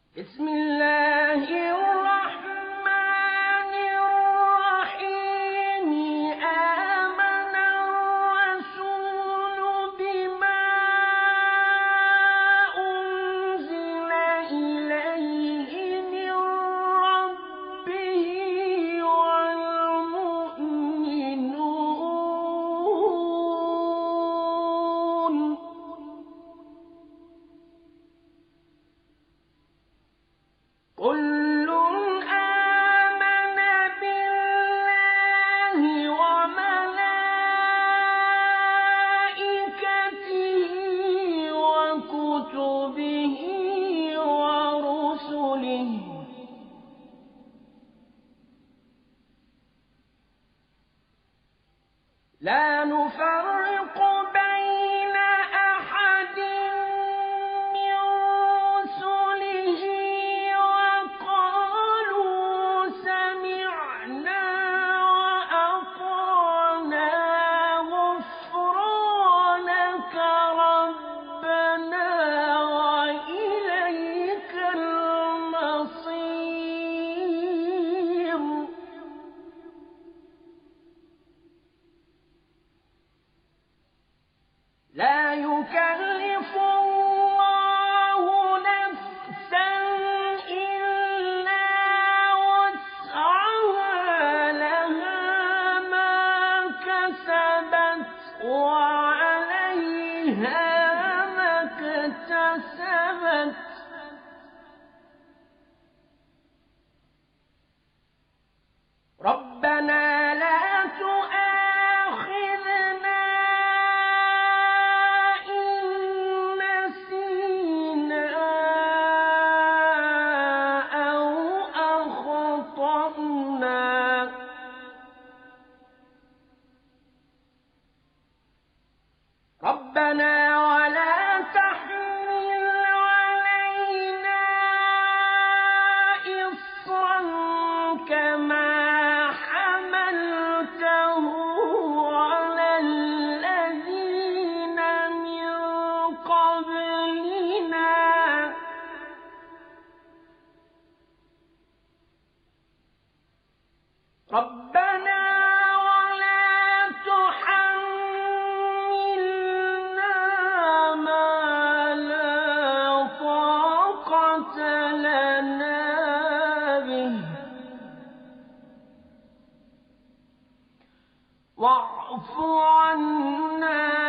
بسم الله الرحمن الرحيم. آمن الرسول بما أنزل إليه من ربه والمؤمنون كل آمن بالله وملائكته وكتبه ورسله لا نفرق بين أحد من رسله وقالوا سمعنا وأطعنا غفرانك ربنا وإليك المصير. لا يكلف الله نفسا إلا وسعها لها ما كسبت وعليها ما اكتسبت. ربنا لا تؤاخذنا إن نسينا أو أخطأنا. ربنا ولا تحمل علينا إصرا كما حملته على الذين من قبلنا. ربنا ولا تحملنا ما لا طاقة لنا به واعف عنا